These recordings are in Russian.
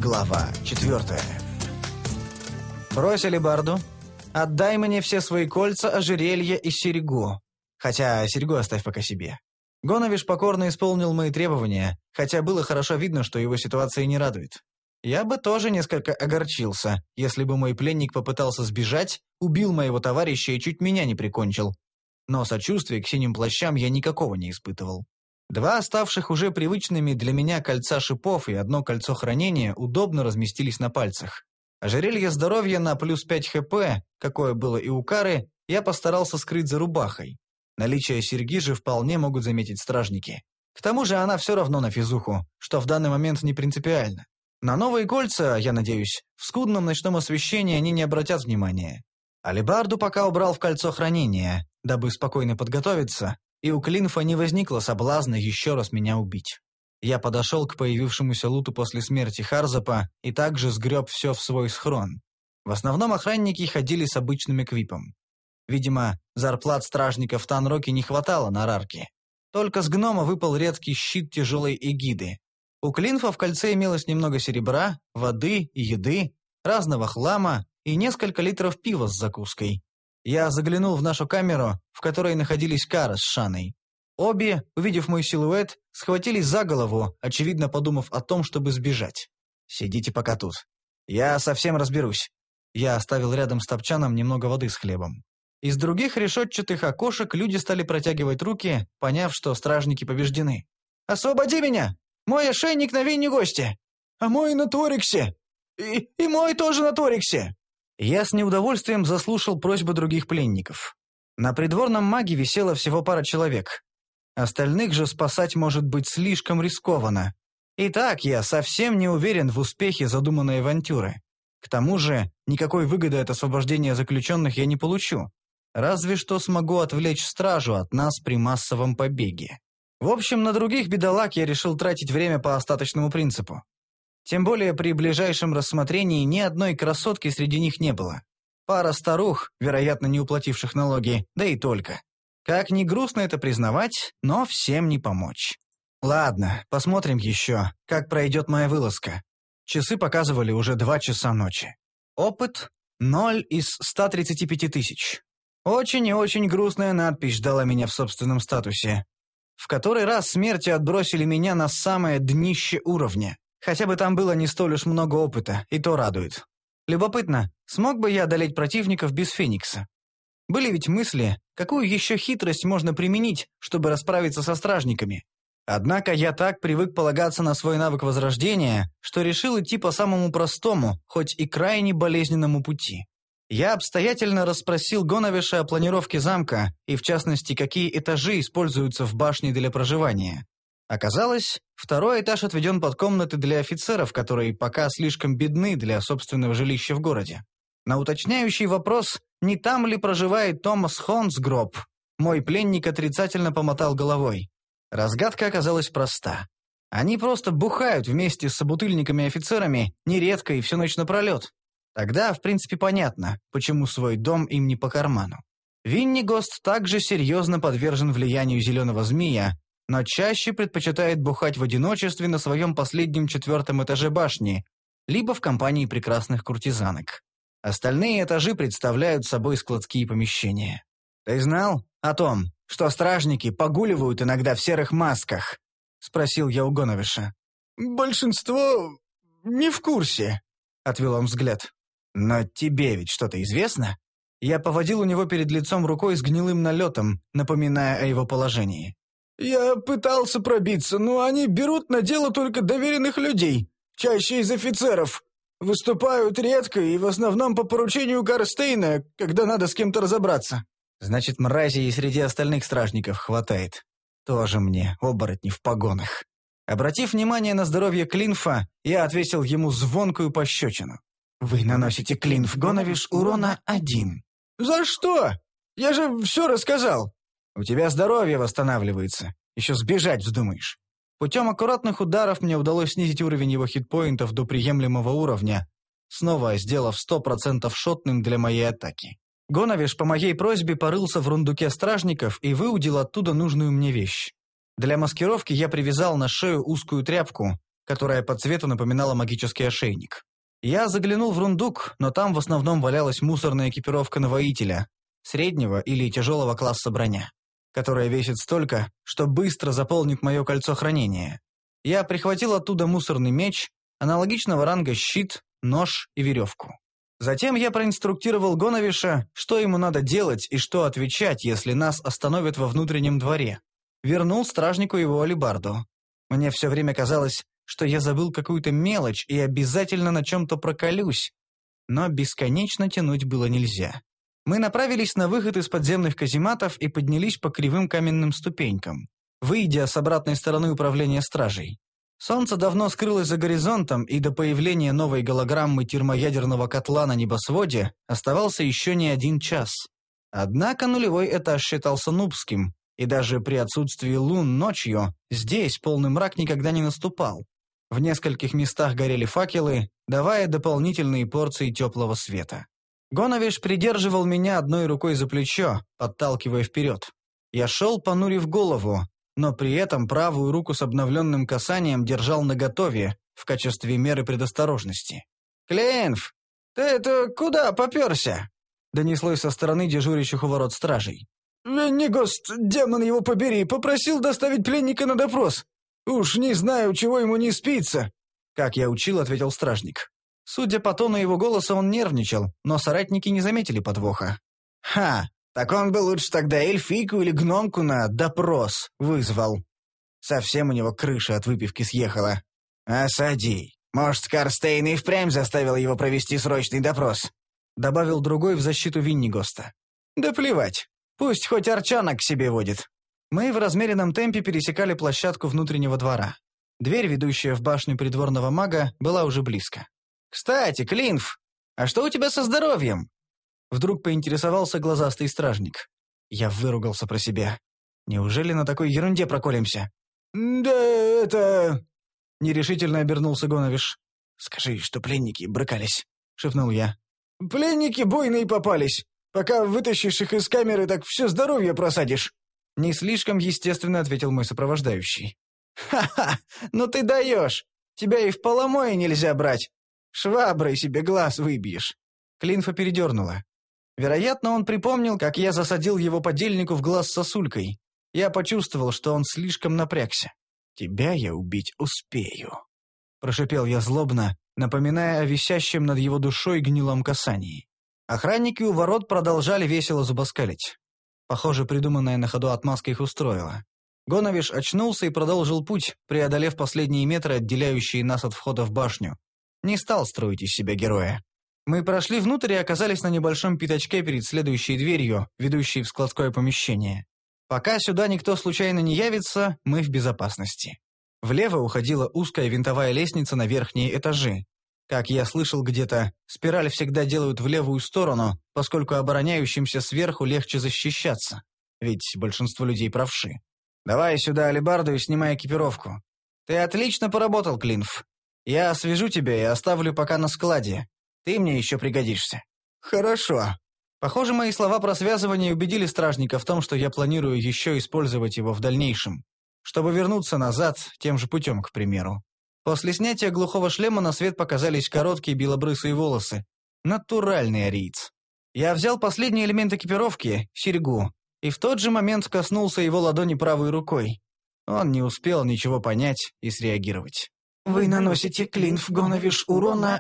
Глава 4. «Брось алебарду. Отдай мне все свои кольца, ожерелье и серьгу. Хотя серьгу оставь пока себе». Гоновиш покорно исполнил мои требования, хотя было хорошо видно, что его ситуация не радует. Я бы тоже несколько огорчился, если бы мой пленник попытался сбежать, убил моего товарища и чуть меня не прикончил. Но сочувствия к синим плащам я никакого не испытывал. Два оставших уже привычными для меня кольца шипов и одно кольцо хранения удобно разместились на пальцах. Ожерелье здоровья на плюс 5 хп, какое было и у Кары, я постарался скрыть за рубахой. Наличие серьги же вполне могут заметить стражники. К тому же она все равно на физуху, что в данный момент не принципиально. На новые кольца, я надеюсь, в скудном ночном освещении они не обратят внимания. Алебарду пока убрал в кольцо хранения, дабы спокойно подготовиться, и у Клинфа не возникло соблазна еще раз меня убить. Я подошел к появившемуся луту после смерти Харзапа и также сгреб все в свой схрон. В основном охранники ходили с обычным эквипом. Видимо, зарплат стражников Танроки не хватало на рарки. Только с гнома выпал редкий щит тяжелой эгиды. У Клинфа в кольце имелось немного серебра, воды и еды, разного хлама и несколько литров пива с закуской. Я заглянул в нашу камеру, в которой находились Кара с Шаной. Обе, увидев мой силуэт, схватились за голову, очевидно подумав о том, чтобы сбежать. «Сидите пока тут. Я совсем разберусь». Я оставил рядом с топчаном немного воды с хлебом. Из других решетчатых окошек люди стали протягивать руки, поняв, что стражники побеждены. «Освободи меня! Мой ошейник на винне гости! А мой на Ториксе! И мой тоже на Ториксе!» Я с неудовольствием заслушал просьбы других пленников. На придворном маге висело всего пара человек. Остальных же спасать может быть слишком рискованно. Итак, я совсем не уверен в успехе задуманной авантюры. К тому же, никакой выгоды от освобождения заключенных я не получу. Разве что смогу отвлечь стражу от нас при массовом побеге. В общем, на других бедолаг я решил тратить время по остаточному принципу. Тем более при ближайшем рассмотрении ни одной красотки среди них не было. Пара старух, вероятно, не уплативших налоги, да и только. Как ни грустно это признавать, но всем не помочь. Ладно, посмотрим еще, как пройдет моя вылазка. Часы показывали уже 2 часа ночи. Опыт 0 из 135 тысяч. Очень и очень грустная надпись ждала меня в собственном статусе. В который раз смерти отбросили меня на самое днище уровня. Хотя бы там было не столь уж много опыта, и то радует. Любопытно, смог бы я одолеть противников без Феникса? Были ведь мысли, какую еще хитрость можно применить, чтобы расправиться со стражниками. Однако я так привык полагаться на свой навык возрождения, что решил идти по самому простому, хоть и крайне болезненному пути. Я обстоятельно расспросил Гоновиша о планировке замка и, в частности, какие этажи используются в башне для проживания. Оказалось, 2-й этаж отведен под комнаты для офицеров, которые пока слишком бедны для собственного жилища в городе. На уточняющий вопрос, не там ли проживает Томас Хонсгроб, мой пленник отрицательно помотал головой. Разгадка оказалась проста. Они просто бухают вместе с собутыльниками и офицерами, нередко и всю ночь напролет. Тогда, в принципе, понятно, почему свой дом им не по карману. Виннигост также серьезно подвержен влиянию зеленого змея, но чаще предпочитает бухать в одиночестве на своем последнем 4-м этаже башни, либо в компании прекрасных куртизанок. Остальные этажи представляют собой складские помещения. «Ты знал о том, что стражники погуливают иногда в серых масках?» — спросил я у Гоновиша. «Большинство не в курсе», — отвел он взгляд. «Но тебе ведь что-то известно?» Я поводил у него перед лицом рукой с гнилым налетом, напоминая о его положении. «Я пытался пробиться, но они берут на дело только доверенных людей, чаще из офицеров. Выступают редко и в основном по поручению Гарстейна, когда надо с кем-то разобраться». «Значит, мразей и среди остальных стражников хватает. Тоже мне оборотни в погонах». Обратив внимание на здоровье Клинфа, я отвесил ему звонкую пощечину. «Вы наносите, Клинф Гоновиш, урона 1». «За что? Я же все рассказал». «У тебя здоровье восстанавливается. Еще сбежать вздумаешь». Путем аккуратных ударов мне удалось снизить уровень его хитпоинтов до приемлемого уровня, снова сделав 100% шотным для моей атаки. Гоновиш по моей просьбе порылся в рундуке стражников и выудил оттуда нужную мне вещь. Для маскировки я привязал на шею узкую тряпку, которая по цвету напоминала магический ошейник. Я заглянул в рундук, но там в основном валялась мусорная экипировка на воителя, среднего или тяжелого класса броня, которая весит столько, что быстро заполнит мое кольцо хранения. Я прихватил оттуда мусорный меч, аналогичного ранга щит, нож и веревку. Затем я проинструктировал Гоновиша, что ему надо делать и что отвечать, если нас остановят во внутреннем дворе. Вернул стражнику его алебарду. Мне все время казалось, что я забыл какую-то мелочь и обязательно на чем-то проколюсь. Но бесконечно тянуть было нельзя. Мы направились на выход из подземных казематов и поднялись по кривым каменным ступенькам, выйдя с обратной стороны управления стражей. Солнце давно скрылось за горизонтом, и до появления новой голограммы термоядерного котла на небосводе оставался еще не 1 час. Однако нулевой этаж считался нубским, и даже при отсутствии лун ночью здесь полный мрак никогда не наступал. В нескольких местах горели факелы, давая дополнительные порции теплого света. Гоновиш придерживал меня одной рукой за плечо, подталкивая вперед. Я шел, понурив голову, но при этом правую руку с обновленным касанием держал наготове в качестве меры предосторожности. «Клейнф, ты это куда попёрся?» — донеслось со стороны дежурящих у ворот стражей. «Веннигост, демон его побери, попросил доставить пленника на допрос. Уж не знаю, чего ему не спится», — как я учил, ответил стражник. Судя по тону его голоса, он нервничал, но соратники не заметили подвоха. «Ха! Так он бы лучше тогда эльфийку или гномку на допрос вызвал. Совсем у него крыша от выпивки съехала. Осади. Может, Карстейн и впрямь заставил его провести срочный допрос», — добавил другой в защиту Виннигоста. «Да плевать. Пусть хоть арчанок к себе водит». Мы в размеренном темпе пересекали площадку внутреннего двора. Дверь, ведущая в башню придворного мага, была уже близко. «Кстати, Клинф, а что у тебя со здоровьем?» Вдруг поинтересовался глазастый стражник. Я выругался про себя. Неужели на такой ерунде проколемся? «Да это...» Нерешительно обернулся Гоновиш. «Скажи, что пленники брыкались», — шепнул я. «Пленники буйные попались. Пока вытащишь их из камеры, так все здоровье просадишь». Не слишком естественно ответил мой сопровождающий. «Ха-ха, ну ты даешь. Тебя и в поломое нельзя брать. Шваброй себе глаз выбьешь». Клинфа передернула. Вероятно, он припомнил, как я засадил его подельнику в глаз сосулькой. Я почувствовал, что он слишком напрягся. «Тебя я убить успею», — прошипел я злобно, напоминая о висящем над его душой гнилом касании. Охранники у ворот продолжали весело зубоскалить. Похоже, придуманная на ходу отмазка их устроила. Гоновиш очнулся и продолжил путь, преодолев последние метры, отделяющие нас от входа в башню. Не стал строить из себя героя. Мы прошли внутрь и оказались на небольшом пятачке перед следующей дверью, ведущей в складское помещение. Пока сюда никто случайно не явится, мы в безопасности. Влево уходила узкая винтовая лестница на верхние этажи. Как я слышал где-то, спираль всегда делают в левую сторону, поскольку обороняющимся сверху легче защищаться. Ведь большинство людей правши. «Давай сюда алебарду и снимай экипировку. Ты отлично поработал, Клинф. Я освежу тебя и оставлю пока на складе. Ты мне еще пригодишься». «Хорошо». Похоже, мои слова про связывание убедили стражника в том, что я планирую еще использовать его в дальнейшем, чтобы вернуться назад тем же путем, к примеру. После снятия глухого шлема на свет показались короткие белобрысые волосы. Натуральный ариец. Я взял последний элемент экипировки — серьгу, и в тот же момент коснулся его ладони правой рукой. Он не успел ничего понять и среагировать. «Вы наносите, Клинф Гоновиш, урона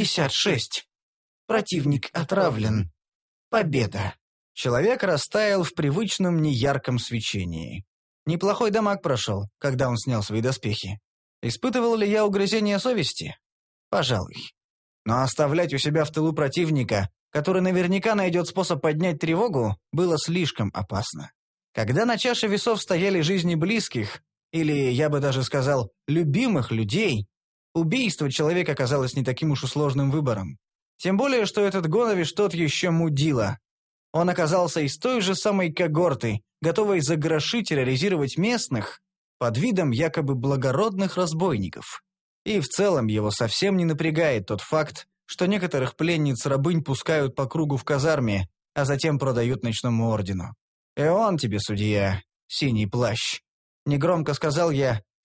66. Противник отравлен. Победа». Человек растаял в привычном неярком свечении. Неплохой дамаг прошел, когда он снял свои доспехи. Испытывал ли я угрызение совести? Пожалуй. Но оставлять у себя в тылу противника, который наверняка найдет способ поднять тревогу, было слишком опасно. Когда на чаше весов стояли жизни близких, или, я бы даже сказал, любимых людей, убийство человека казалось не таким уж и сложным выбором. Тем более, что этот Гоновиш тот еще мудила. Он оказался из той же самой когорты, готовой за гроши терроризировать местных под видом якобы благородных разбойников. И в целом его совсем не напрягает тот факт, что некоторых пленниц-рабынь пускают по кругу в казарме, а затем продают ночному ордену. «И он тебе, судья, синий плащ», — негромко сказал я,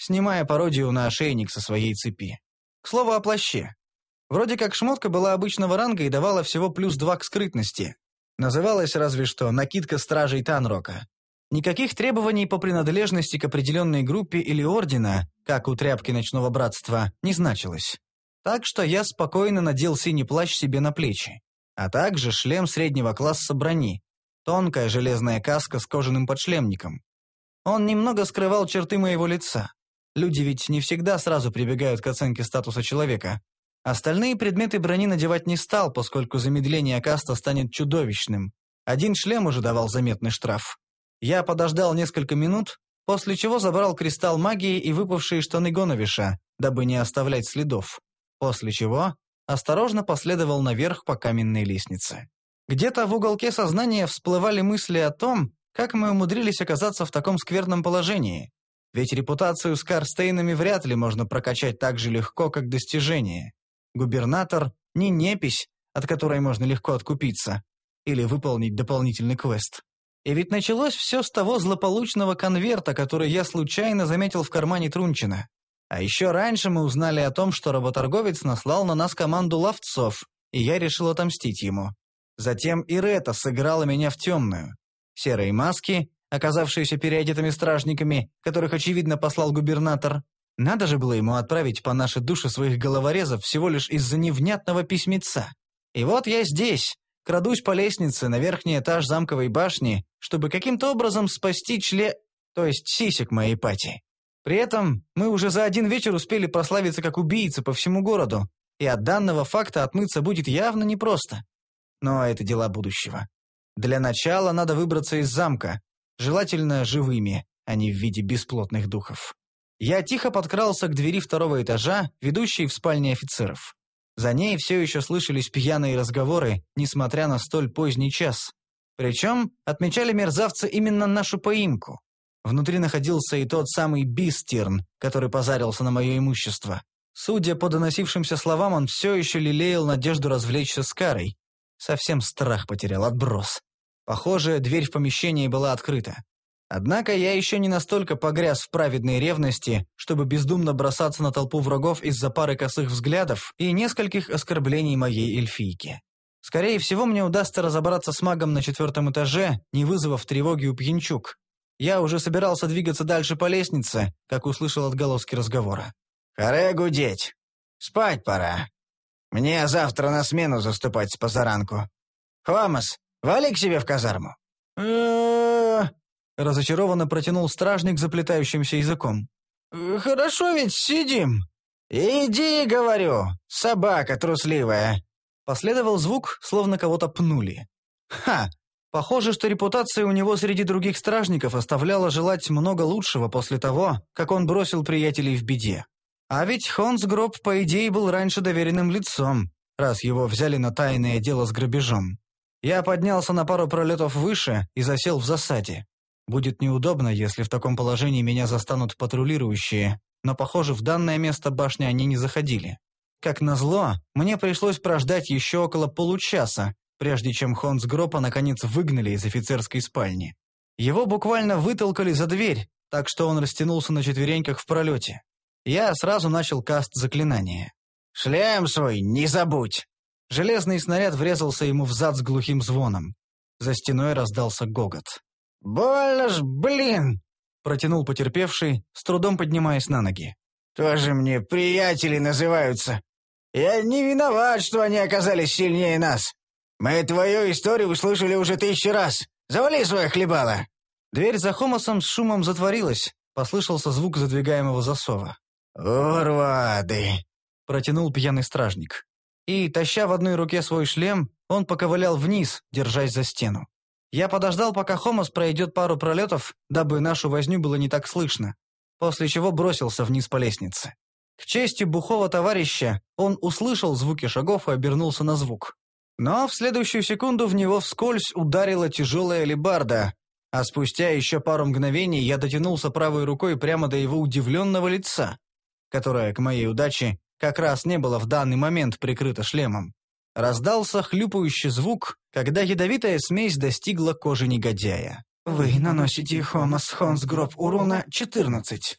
снимая пародию на ошейник со своей цепи. К слову о плаще. Вроде как шмотка была обычного ранга и давала всего +2 к скрытности. Называлась разве что «накидка стражей Танрока». Никаких требований по принадлежности к определенной группе или ордена, как у тряпки ночного братства, не значилось. Так что я спокойно надел синий плащ себе на плечи, а также шлем среднего класса брони, тонкая железная каска с кожаным подшлемником. Он немного скрывал черты моего лица. Люди ведь не всегда сразу прибегают к оценке статуса человека. Остальные предметы брони надевать не стал, поскольку замедление каста станет чудовищным. Один шлем уже давал заметный штраф. Я подождал несколько минут, после чего забрал кристалл магии и выпавшие штаны Гоновиша, дабы не оставлять следов. После чего осторожно последовал наверх по каменной лестнице. Где-то в уголке сознания всплывали мысли о том, как мы умудрились оказаться в таком скверном положении. Ведь репутацию с Карстейнами вряд ли можно прокачать так же легко, как достижение. Губернатор – не непись, от которой можно легко откупиться или выполнить дополнительный квест. И ведь началось все с того злополучного конверта, который я случайно заметил в кармане Трунчина. А еще раньше мы узнали о том, что работорговец наслал на нас команду ловцов, и я решил отомстить ему. Затем Ирета сыграла меня в темную. Серые маски, оказавшиеся переодетыми стражниками, которых, очевидно, послал губернатор. Надо же было ему отправить по нашей душе своих головорезов всего лишь из-за невнятного письмеца. И вот я здесь, крадусь по лестнице на верхний этаж замковой башни, чтобы каким-то образом спасти то есть сисек моей пати. При этом мы уже за один вечер успели прославиться как убийцы по всему городу, и от данного факта отмыться будет явно непросто. Но это дела будущего. Для начала надо выбраться из замка, желательно живыми, а не в виде бесплотных духов. Я тихо подкрался к двери второго этажа, ведущей в спальне офицеров. За ней все еще слышались пьяные разговоры, несмотря на столь поздний час. Причем отмечали мерзавцы именно нашу поимку. Внутри находился и тот самый Бистерн, который позарился на мое имущество. Судя по доносившимся словам, он все еще лелеял надежду развлечься с Карой. Совсем страх потерял, отброс. Похоже, дверь в помещении была открыта. Однако я еще не настолько погряз в праведной ревности, чтобы бездумно бросаться на толпу врагов из-за пары косых взглядов и нескольких оскорблений моей эльфийки. Скорее всего, мне удастся разобраться с магом на 4 этаже, не вызвав тревоги у пьянчуг. Я уже собирался двигаться дальше по лестнице, как услышал отголоски разговора. «Харе гудеть! Спать пора. Мне завтра на смену заступать с позаранку. Хомас, вали к себе в казарму!» Разочарованно протянул стражник заплетающимся языком. «Хорошо ведь сидим!» «Иди, говорю, собака трусливая!» Последовал звук, словно кого-то пнули. «Ха! Похоже, что репутация у него среди других стражников оставляла желать много лучшего после того, как он бросил приятелей в беде. А ведь Хонсгроб, по идее, был раньше доверенным лицом, раз его взяли на тайное дело с грабежом. Я поднялся на пару пролетов выше и засел в засаде. Будет неудобно, если в таком положении меня застанут патрулирующие, но, похоже, в данное место башни они не заходили. Как назло, мне пришлось прождать еще около получаса, прежде чем Хонсгропа наконец выгнали из офицерской спальни. Его буквально вытолкали за дверь, так что он растянулся на четвереньках в пролете. Я сразу начал каст заклинания. «Шлем свой не забудь!» Железный снаряд врезался ему в зад с глухим звоном. За стеной раздался гогот. «Больно ж, блин!» — протянул потерпевший, с трудом поднимаясь на ноги. «Тоже мне приятели называются. Я не виноват, что они оказались сильнее нас. Мы твою историю услышали уже 1000 раз. Завали свое хлебало!» Дверь за Хомасом с шумом затворилась, послышался звук задвигаемого засова. «Урвады!» — протянул пьяный стражник. И, таща в одной руке свой шлем, он поковылял вниз, держась за стену. Я подождал, пока Хомас пройдет пару пролетов, дабы нашу возню было не так слышно, после чего бросился вниз по лестнице. К чести бухого товарища, он услышал звуки шагов и обернулся на звук. Но в следующую секунду в него вскользь ударила тяжелая алебарда, а спустя еще пару мгновений я дотянулся правой рукой прямо до его удивленного лица, которое, к моей удаче, как раз не было в данный момент прикрыто шлемом. Раздался хлюпающий звук, когда ядовитая смесь достигла кожи негодяя. «Вы наносите Хомас Хонсгроб урона 14.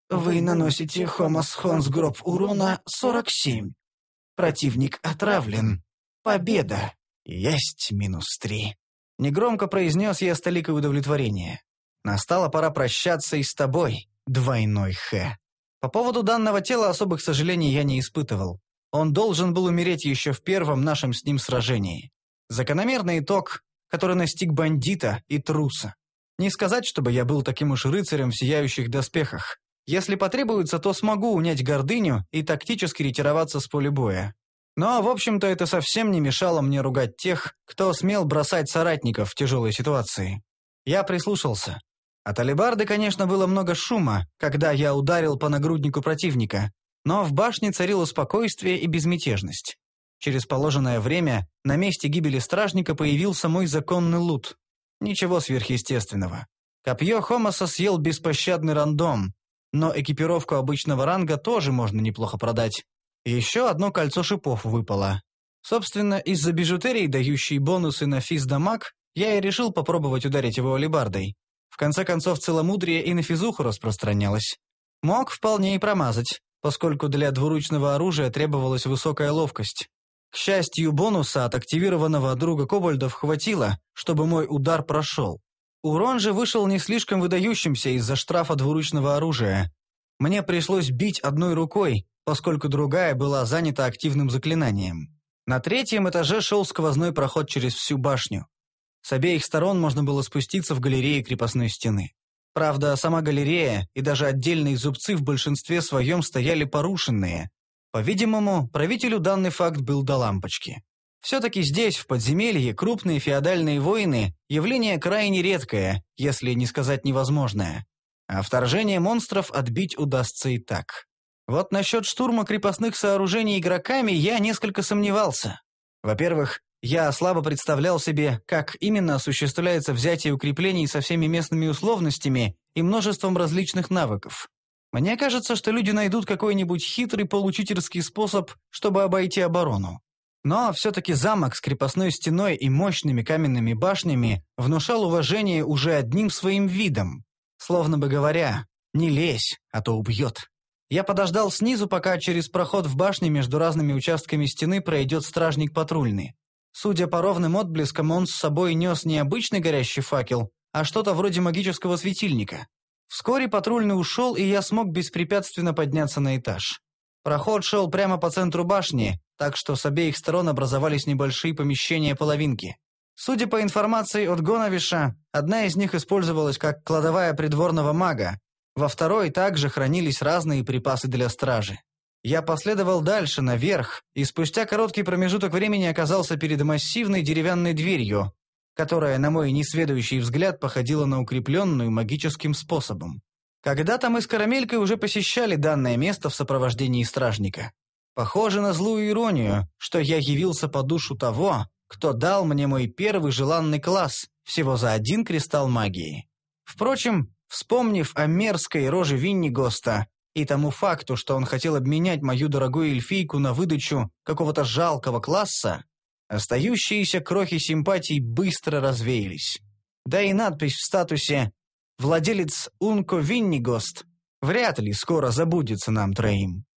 Вы наносите Хомас Хонсгроб урона 47. Противник отравлен. Победа. Есть -3. Негромко произнес я с толикой удовлетворения. Настала пора прощаться и с тобой, двойной Х. По поводу данного тела особых сожалений я не испытывал. Он должен был умереть еще в первом нашем с ним сражении. Закономерный итог, который настиг бандита и труса. Не сказать, чтобы я был таким уж рыцарем в сияющих доспехах. Если потребуется, то смогу унять гордыню и тактически ретироваться с поля боя. Но, в общем-то, это совсем не мешало мне ругать тех, кто смел бросать соратников в тяжелой ситуации. Я прислушался. От алебарды, конечно, было много шума, когда я ударил по нагруднику противника, но в башне царило спокойствие и безмятежность. Через положенное время на месте гибели стражника появился мой законный лут. Ничего сверхъестественного. Копье Хомаса съел беспощадный рандом, но экипировку обычного ранга тоже можно неплохо продать. Еще одно кольцо шипов выпало. Собственно, из-за бижутерии, дающей бонусы на физ-дамаг, я и решил попробовать ударить его алебардой. В конце концов, целомудрие и на физуху распространялось. Мог вполне и промазать, поскольку для двуручного оружия требовалась высокая ловкость. К счастью, бонуса от активированного друга кобальдов хватило, чтобы мой удар прошел. Урон же вышел не слишком выдающимся из-за штрафа двуручного оружия. Мне пришлось бить одной рукой, поскольку другая была занята активным заклинанием. На 3-м этаже шел сквозной проход через всю башню. С обеих сторон можно было спуститься в галереи крепостной стены. Правда, сама галерея и даже отдельные зубцы в большинстве своем стояли порушенные. По-видимому, правителю данный факт был до лампочки. Все-таки здесь, в подземелье, крупные феодальные войны – явление крайне редкое, если не сказать невозможное. А вторжение монстров отбить удастся и так. Вот насчет штурма крепостных сооружений игроками я несколько сомневался. Во-первых, я слабо представлял себе, как именно осуществляется взятие укреплений со всеми местными условностями и множеством различных навыков. Мне кажется, что люди найдут какой-нибудь хитрый получительский способ, чтобы обойти оборону. Но все-таки замок с крепостной стеной и мощными каменными башнями внушал уважение уже одним своим видом. Словно бы говоря, не лезь, а то убьет. Я подождал снизу, пока через проход в башне между разными участками стены пройдет стражник патрульный. Судя по ровным отблескам, он с собой нес не обычный горящий факел, а что-то вроде магического светильника. Вскоре патрульный ушел, и я смог беспрепятственно подняться на этаж. Проход шел прямо по центру башни, так что с обеих сторон образовались небольшие помещения-половинки. Судя по информации от Гоновиша, одна из них использовалась как кладовая придворного мага, во второй также хранились разные припасы для стражи. Я последовал дальше, наверх, и спустя короткий промежуток времени оказался перед массивной деревянной дверью, которая, на мой несведущий взгляд, походила на укрепленную магическим способом. Когда-то мы с Карамелькой уже посещали данное место в сопровождении стражника. Похоже на злую иронию, что я явился по душу того, кто дал мне мой первый желанный класс, всего за 1 кристалл магии. Впрочем, вспомнив о мерзкой роже Виннигоста и тому факту, что он хотел обменять мою дорогую эльфийку на выдачу какого-то жалкого класса, остающиеся крохи симпатий быстро развеялись. Да и надпись в статусе «Владелец Унко Виннигост» вряд ли скоро забудется нам троим.